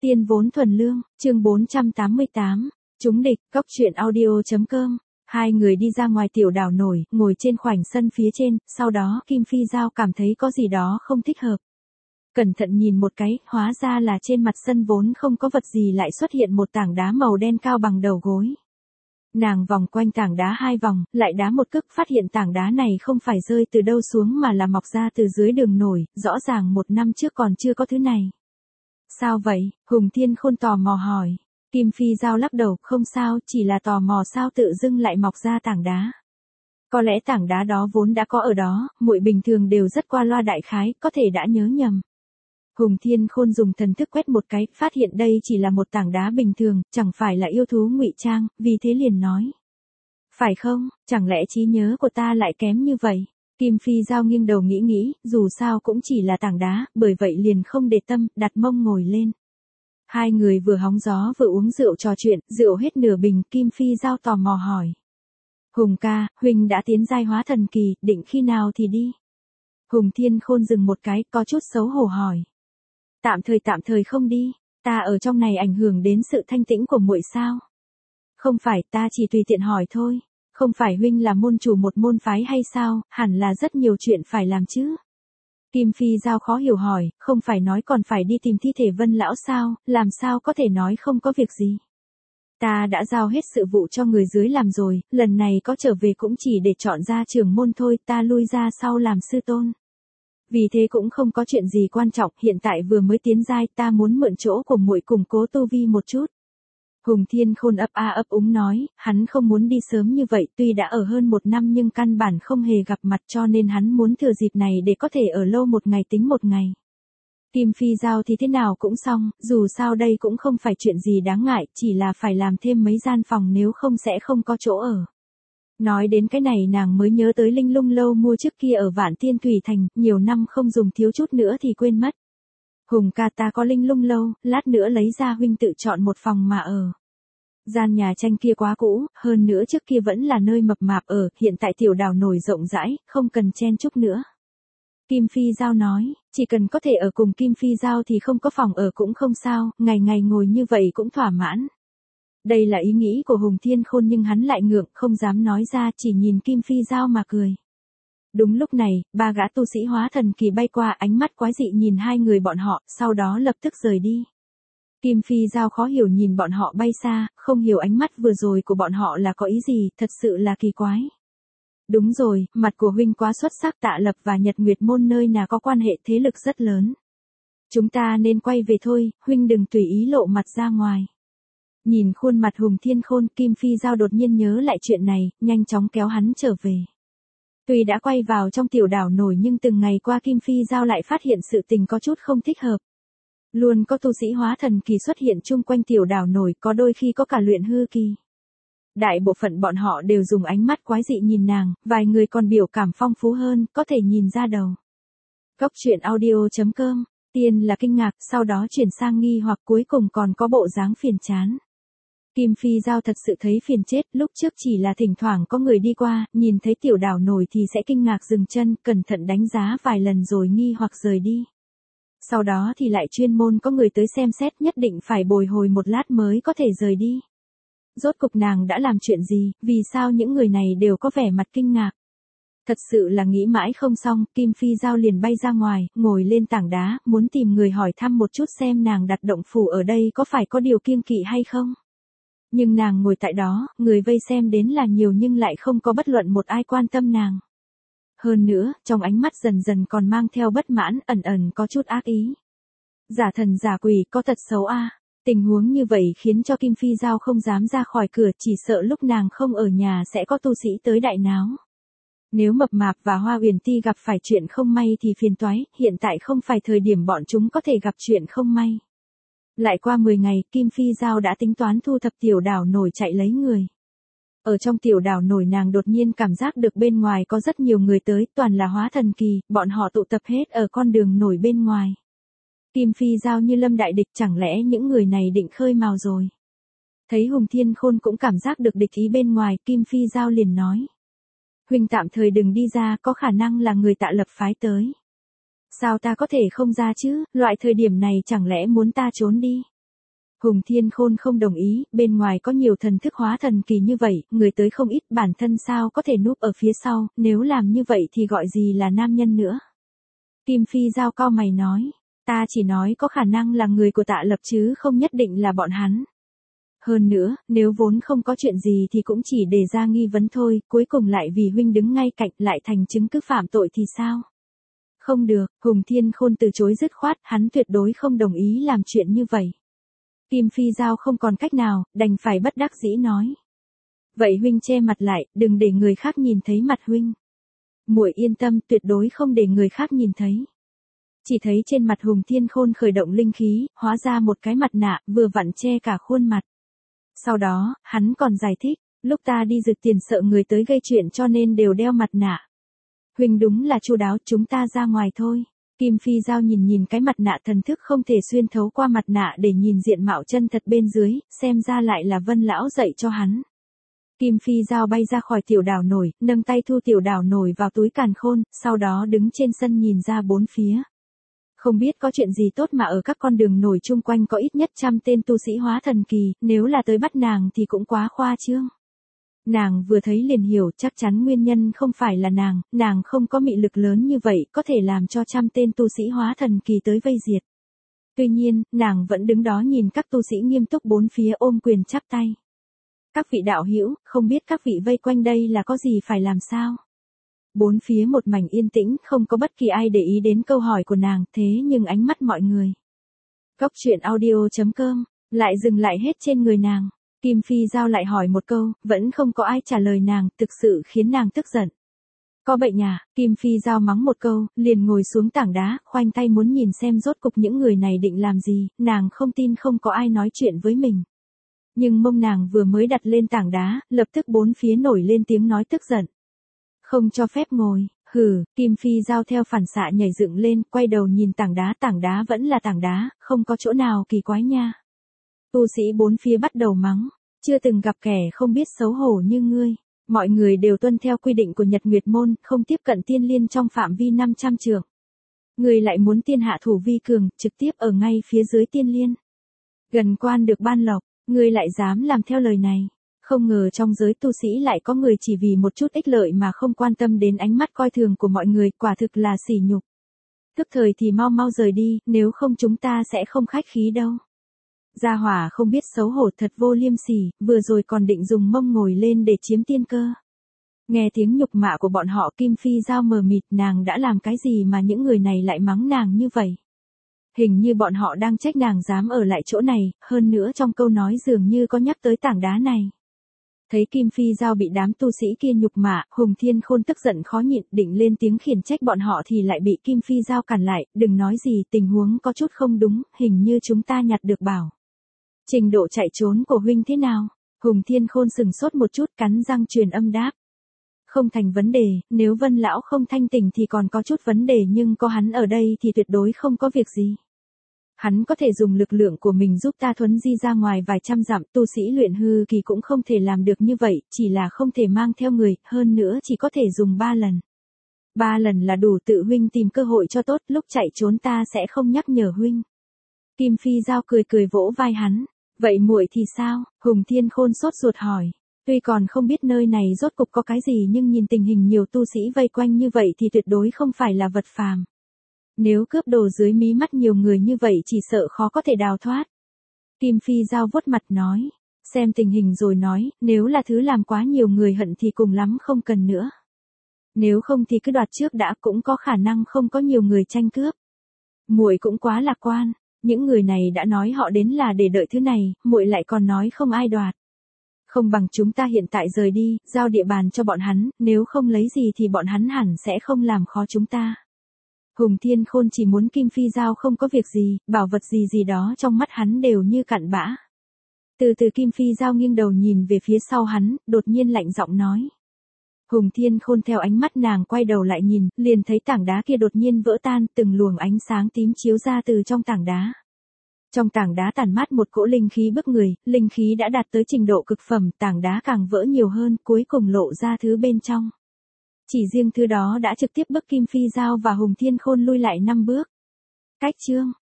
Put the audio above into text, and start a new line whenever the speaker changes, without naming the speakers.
Tiên vốn thuần lương, chương 488, chúng địch, góc truyện audio.com. Hai người đi ra ngoài tiểu đảo nổi, ngồi trên khoảnh sân phía trên, sau đó Kim Phi Giao cảm thấy có gì đó không thích hợp. Cẩn thận nhìn một cái, hóa ra là trên mặt sân vốn không có vật gì lại xuất hiện một tảng đá màu đen cao bằng đầu gối. Nàng vòng quanh tảng đá 2 vòng, lại đá một cước, phát hiện tảng đá này không phải rơi từ đâu xuống mà là mọc ra từ dưới đường nổi, rõ ràng 1 năm trước còn chưa có thứ này. Sao vậy? Hùng Thiên Khôn tò mò hỏi. Kim Phi Giao lắc đầu, không sao, chỉ là tò mò sao tự dưng lại mọc ra tảng đá. Có lẽ tảng đá đó vốn đã có ở đó, muội bình thường đều rất qua loa đại khái, có thể đã nhớ nhầm. Hùng Thiên Khôn dùng thần thức quét một cái, phát hiện đây chỉ là một tảng đá bình thường, chẳng phải là yêu thú ngụy trang, vì thế liền nói. Phải không, chẳng lẽ trí nhớ của ta lại kém như vậy? Kim Phi Giao nghiêng đầu nghĩ, dù sao cũng chỉ là tảng đá, bởi vậy liền không để tâm, đặt mông ngồi lên. Hai người vừa hóng gió vừa uống rượu trò chuyện, rượu hết nửa bình, Kim Phi Giao tò mò hỏi. Hùng ca, huynh đã tiến giai hóa thần kỳ, định khi nào thì đi? Hùng Thiên Khôn dừng một cái, có chút xấu hổ hỏi. Tạm thời không đi, ta ở trong này ảnh hưởng đến sự thanh tĩnh của muội sao? Không phải, ta chỉ tùy tiện hỏi thôi. Không phải huynh là môn chủ một môn phái hay sao, hẳn là rất nhiều chuyện phải làm chứ. Kim Phi Giao khó hiểu hỏi, không phải nói còn phải đi tìm thi thể Vân lão sao, làm sao có thể nói không có việc gì. Ta đã giao hết sự vụ cho người dưới làm rồi, lần này có trở về cũng chỉ để chọn ra trưởng môn thôi, ta lui ra sau làm sư tôn. Vì thế cũng không có chuyện gì quan trọng, hiện tại vừa mới tiến giai, ta muốn mượn chỗ của muội củng cố tu vi một chút. Hùng Thiên Khôn ấp úng nói, hắn không muốn đi sớm như vậy, tuy đã ở hơn 1 năm nhưng căn bản không hề gặp mặt cho nên hắn muốn thừa dịp này để có thể ở lâu một ngày tính một ngày. Kim Phi Giao thì thế nào cũng xong, dù sao đây cũng không phải chuyện gì đáng ngại, chỉ là phải làm thêm mấy gian phòng nếu không sẽ không có chỗ ở. Nói đến cái này nàng mới nhớ tới Linh Lung lâu mua trước kia ở Vạn Tiên Thủy Thành, nhiều năm không dùng thiếu chút nữa thì quên mất. Hùng ca, ta có Linh Lung lâu, lát nữa lấy ra huynh tự chọn một phòng mà ở. Gian nhà tranh kia quá cũ, hơn nữa trước kia vẫn là nơi mập mạp ở, hiện tại tiểu đảo nổi rộng rãi, không cần chen chúc nữa. Kim Phi Giao nói, chỉ cần có thể ở cùng Kim Phi Giao thì không có phòng ở cũng không sao, ngày ngày ngồi như vậy cũng thỏa mãn. Đây là ý nghĩ của Hùng Thiên Khôn nhưng hắn lại ngượng, không dám nói ra, chỉ nhìn Kim Phi Giao mà cười. Đúng lúc này, 3 gã tu sĩ hóa thần kỳ bay qua, ánh mắt quái dị nhìn hai người bọn họ, sau đó lập tức rời đi. Kim Phi Giao khó hiểu nhìn bọn họ bay xa, không hiểu ánh mắt vừa rồi của bọn họ là có ý gì, thật sự là kỳ quái. Đúng rồi, mặt của huynh quá xuất sắc, Tạ Lập và Nhật Nguyệt môn nơi nào có quan hệ thế lực rất lớn. Chúng ta nên quay về thôi, huynh đừng tùy ý lộ mặt ra ngoài. Nhìn khuôn mặt Hùng Thiên Khôn, Kim Phi Giao đột nhiên nhớ lại chuyện này, nhanh chóng kéo hắn trở về. Tuy đã quay vào trong tiểu đảo nổi nhưng từng ngày qua Kim Phi Giao lại phát hiện sự tình có chút không thích hợp. Luôn có tu sĩ hóa thần kỳ xuất hiện chung quanh tiểu đảo nổi, có đôi khi có cả luyện hư kỳ. Đại bộ phận bọn họ đều dùng ánh mắt quái dị nhìn nàng, vài người còn biểu cảm phong phú hơn, có thể nhìn ra đầu. Góc truyện audio.com, tiên là kinh ngạc, sau đó chuyển sang nghi hoặc cuối cùng còn có bộ dáng phiền chán. Kim Phi Giao thật sự thấy phiền chết, lúc trước chỉ là thỉnh thoảng có người đi qua, nhìn thấy tiểu đảo nổi thì sẽ kinh ngạc dừng chân, cẩn thận đánh giá vài lần rồi nghi hoặc rời đi. Sau đó thì lại chuyên môn có người tới xem xét, nhất định phải bồi hồi một lát mới có thể rời đi. Rốt cục nàng đã làm chuyện gì, vì sao những người này đều có vẻ mặt kinh ngạc. Thật sự là nghĩ mãi không xong, Kim Phi Giao liền bay ra ngoài, ngồi lên tảng đá, muốn tìm người hỏi thăm một chút xem nàng đặt động phủ ở đây có phải có điều kiêng kỵ hay không. Nhưng nàng ngồi tại đó, người vây xem đến là nhiều nhưng lại không có bất luận một ai quan tâm nàng. Hơn nữa, trong ánh mắt dần dần còn mang theo bất mãn, ẩn có chút ác ý. Giả thần giả quỷ, có thật xấu a. Tình huống như vậy khiến cho Kim Phi Giao không dám ra khỏi cửa, chỉ sợ lúc nàng không ở nhà sẽ có tu sĩ tới đại náo. Nếu Mập Mạp và Hoa Uyển Ti gặp phải chuyện không may thì phiền toái, hiện tại không phải thời điểm bọn chúng có thể gặp chuyện không may. Lại qua 10 ngày, Kim Phi Giao đã tính toán thu thập tiểu đảo nổi chạy lấy người. Ở trong tiểu đảo nổi nàng đột nhiên cảm giác được bên ngoài có rất nhiều người tới, toàn là hóa thần kỳ, bọn họ tụ tập hết ở con đường nổi bên ngoài. Kim Phi Giao như lâm đại địch, chẳng lẽ những người này định khơi mào rồi. Thấy Hùng Thiên Khôn cũng cảm giác được địch ý bên ngoài, Kim Phi Giao liền nói. Huynh tạm thời đừng đi ra, có khả năng là người Tạ Lập phái tới. Sao ta có thể không ra chứ, loại thời điểm này chẳng lẽ muốn ta trốn đi. Hùng Thiên Khôn không đồng ý, bên ngoài có nhiều thần thức hóa thần kỳ như vậy, người tới không ít, bản thân sao có thể núp ở phía sau, nếu làm như vậy thì gọi gì là nam nhân nữa. Kim Phi Giao cau mày nói, ta chỉ nói có khả năng là người của Tạ Lập chứ không nhất định là bọn hắn. Hơn nữa, nếu vốn không có chuyện gì thì cũng chỉ để ra nghi vấn thôi, cuối cùng lại vì huynh đứng ngay cạnh lại thành chứng cứ phạm tội thì sao? Không được, Hùng Thiên Khôn từ chối dứt khoát, hắn tuyệt đối không đồng ý làm chuyện như vậy. Kim Phi Giao không còn cách nào, đành phải bất đắc dĩ nói. Vậy huynh che mặt lại, đừng để người khác nhìn thấy mặt huynh. Muội yên tâm, tuyệt đối không để người khác nhìn thấy. Chỉ thấy trên mặt Hùng Thiên Khôn khởi động linh khí, hóa ra một cái mặt nạ, vừa vặn che cả khuôn mặt. Sau đó, hắn còn giải thích, lúc ta đi rực tiền sợ người tới gây chuyện cho nên đều đeo mặt nạ. Huynh đúng là chu đáo, chúng ta ra ngoài thôi. Kim Phi Giao nhìn cái mặt nạ thần thức không thể xuyên thấu qua mặt nạ để nhìn diện mạo chân thật bên dưới, xem ra lại là Vân lão dạy cho hắn. Kim Phi Giao bay ra khỏi tiểu đảo nổi, nâng tay thu tiểu đảo nổi vào túi càn khôn, sau đó đứng trên sân nhìn ra bốn phía. Không biết có chuyện gì tốt mà ở các con đường nổi chung quanh có ít nhất 100 tên tu sĩ hóa thần kỳ, nếu là tới bắt nàng thì cũng quá khoa trương. Nàng vừa thấy liền hiểu chắc chắn nguyên nhân không phải là nàng không có mị lực lớn như vậy có thể làm cho 100 tên tu sĩ hóa thần kỳ tới vây diệt. Tuy nhiên, nàng vẫn đứng đó nhìn các tu sĩ nghiêm túc bốn phía ôm quyền chắp tay. Các vị đạo hữu, không biết các vị vây quanh đây là có gì phải làm sao? Bốn phía một mảnh yên tĩnh, không có bất kỳ ai để ý đến câu hỏi của nàng, thế nhưng ánh mắt mọi người. Cốc truyện audio.com, lại dừng lại hết trên người nàng. Kim Phi Giao lại hỏi một câu, vẫn không có ai trả lời nàng, thực sự khiến nàng tức giận. Có bệnh à? Kim Phi Giao mắng một câu, liền ngồi xuống tảng đá, khoanh tay muốn nhìn xem rốt cục những người này định làm gì, nàng không tin không có ai nói chuyện với mình. Nhưng mông nàng vừa mới đặt lên tảng đá, lập tức bốn phía nổi lên tiếng nói tức giận. Không cho phép ngồi, hừ, Kim Phi Giao theo phản xạ nhảy dựng lên, quay đầu nhìn tảng đá vẫn là tảng đá, không có chỗ nào kỳ quái nha. Tu sĩ bốn phía bắt đầu mắng, chưa từng gặp kẻ không biết xấu hổ như ngươi. Mọi người đều tuân theo quy định của Nhật Nguyệt Môn, không tiếp cận tiên liên trong phạm vi 500 trượng. Ngươi lại muốn tiên hạ thủ vi cường, trực tiếp ở ngay phía dưới tiên liên. Gần quan được ban lộc, ngươi lại dám làm theo lời này. Không ngờ trong giới tu sĩ lại có người chỉ vì một chút ích lợi mà không quan tâm đến ánh mắt coi thường của mọi người, quả thực là sỉ nhục. Tức thời thì mau rời đi, nếu không chúng ta sẽ không khách khí đâu. Gia hỏa không biết xấu hổ thật vô liêm sỉ, vừa rồi còn định dùng mông ngồi lên để chiếm tiên cơ. Nghe tiếng nhục mạ của bọn họ, Kim Phi Giao mờ mịt, nàng đã làm cái gì mà những người này lại mắng nàng như vậy? Hình như bọn họ đang trách nàng dám ở lại chỗ này, hơn nữa trong câu nói dường như có nhắc tới tảng đá này. Thấy Kim Phi Giao bị đám tu sĩ kia nhục mạ, Hùng Thiên Khôn tức giận khó nhịn, định lên tiếng khiển trách bọn họ thì lại bị Kim Phi Giao cản lại, đừng nói gì, tình huống có chút không đúng, hình như chúng ta nhặt được bảo. Trình độ chạy trốn của huynh thế nào? Hùng Thiên Khôn sừng sốt một chút, cắn răng truyền âm đáp. Không thành vấn đề, nếu Vân lão không thanh tỉnh thì còn có chút vấn đề, nhưng có hắn ở đây thì tuyệt đối không có việc gì. Hắn có thể dùng lực lượng của mình giúp ta thuấn di ra ngoài vài trăm dặm, tu sĩ luyện hư kỳ cũng không thể làm được như vậy, chỉ là không thể mang theo người, hơn nữa chỉ có thể dùng 3 lần. 3 lần là đủ, tự huynh tìm cơ hội cho tốt, lúc chạy trốn ta sẽ không nhắc nhở huynh. Kim Phi Giao cười vỗ vai hắn. Vậy muội thì sao? Hùng Thiên Khôn sốt ruột hỏi. Tuy còn không biết nơi này rốt cục có cái gì nhưng nhìn tình hình nhiều tu sĩ vây quanh như vậy thì tuyệt đối không phải là vật phàm. Nếu cướp đồ dưới mí mắt nhiều người như vậy chỉ sợ khó có thể đào thoát. Kim Phi Giao vuốt mặt nói. Xem tình hình rồi nói, nếu là thứ làm quá nhiều người hận thì cùng lắm không cần nữa. Nếu không thì cứ đoạt trước đã, cũng có khả năng không có nhiều người tranh cướp. Muội cũng quá lạc quan. Những người này đã nói họ đến là để đợi thứ này, muội lại còn nói không ai đoạt. Không bằng chúng ta hiện tại rời đi, giao địa bàn cho bọn hắn, nếu không lấy gì thì bọn hắn hẳn sẽ không làm khó chúng ta. Hùng Thiên Khôn chỉ muốn Kim Phi Giao không có việc gì, bảo vật gì đó trong mắt hắn đều như cặn bã. Từ từ Kim Phi Giao nghiêng đầu nhìn về phía sau hắn, đột nhiên lạnh giọng nói. Hùng Thiên Khôn theo ánh mắt nàng quay đầu lại nhìn, liền thấy tảng đá kia đột nhiên vỡ tan, từng luồng ánh sáng tím chiếu ra từ trong tảng đá. Trong tảng đá tản mát một cỗ linh khí bức người, linh khí đã đạt tới trình độ cực phẩm, tảng đá càng vỡ nhiều hơn, cuối cùng lộ ra thứ bên trong. Chỉ riêng thứ đó đã trực tiếp bức Kim Phi Giao và Hùng Thiên Khôn lui lại 5 bước. Cách chương